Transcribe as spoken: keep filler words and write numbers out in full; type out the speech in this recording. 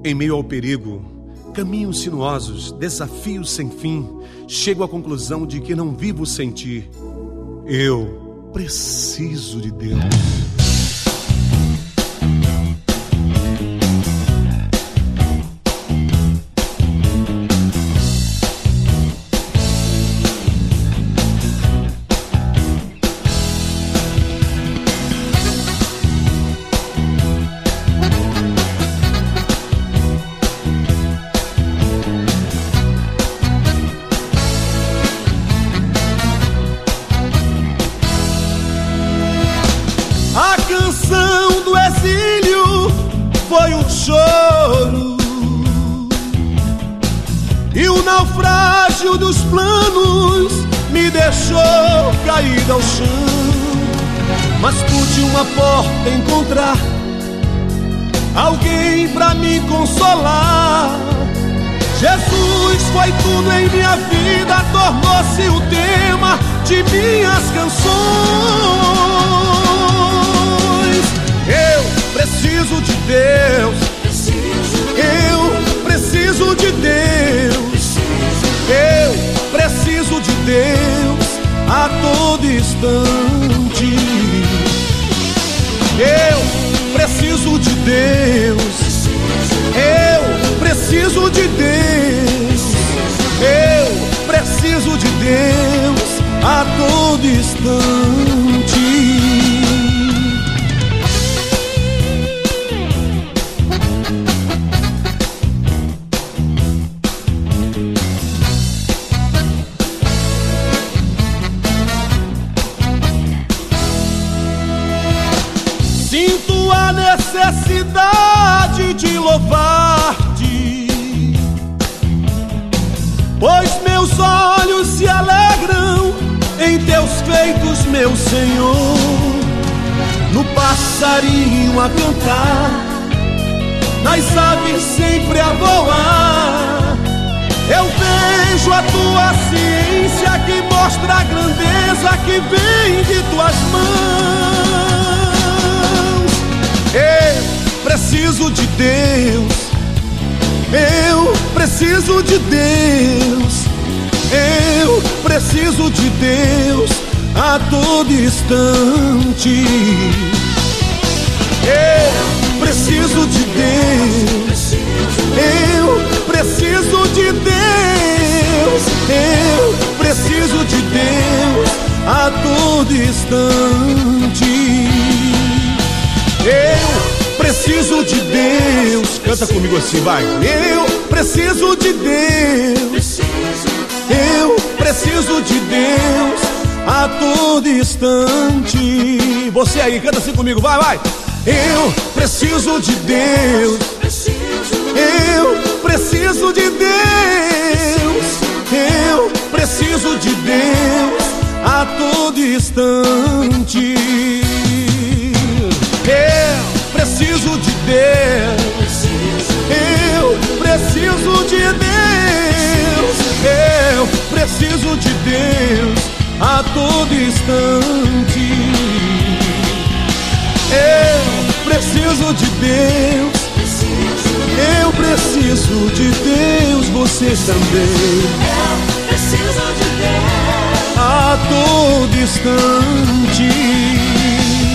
Em meio ao perigo, caminhos sinuosos, desafios sem fim, chego à conclusão de que não vivo sem ti. Eu preciso de Deus. Foi um choro e o naufrágio dos planos me deixou caído ao chão. Mas pude uma porta encontrar alguém pra me consolar. Jesus foi tudo em minha vida, tornou-se o tema de minhas canções. Eu preciso de Deus, eu preciso de Deus, eu preciso de Deus a todo instante. Eu preciso de Deus, eu preciso de Deus, eu preciso de Deus a todo instante. Sinto a necessidade de louvar-te, pois meus olhos se alegram em teus feitos, meu Senhor. No passarinho a cantar, nas aves sempre a voar, eu vejo a tua ciência que mostra a grandeza que vem de tuas mãos. Eu preciso de Deus, eu preciso de Deus, eu preciso de Deus a todo instante. Eu preciso de Deus, eu preciso de Deus, eu preciso de Deus a todo instante. Eu preciso de Deus. Canta comigo assim, vai. Eu preciso de Deus, eu preciso de Deus a todo instante. Você aí, canta assim comigo, vai, vai. Eu preciso de Deus, eu preciso de Deus, eu preciso de Deus a todo instante. Eu preciso de Deus, eu preciso de Deus, eu preciso de Deus a todo instante. Eu preciso de Deus, eu preciso de Deus, você também. Eu preciso de Deus a todo instante.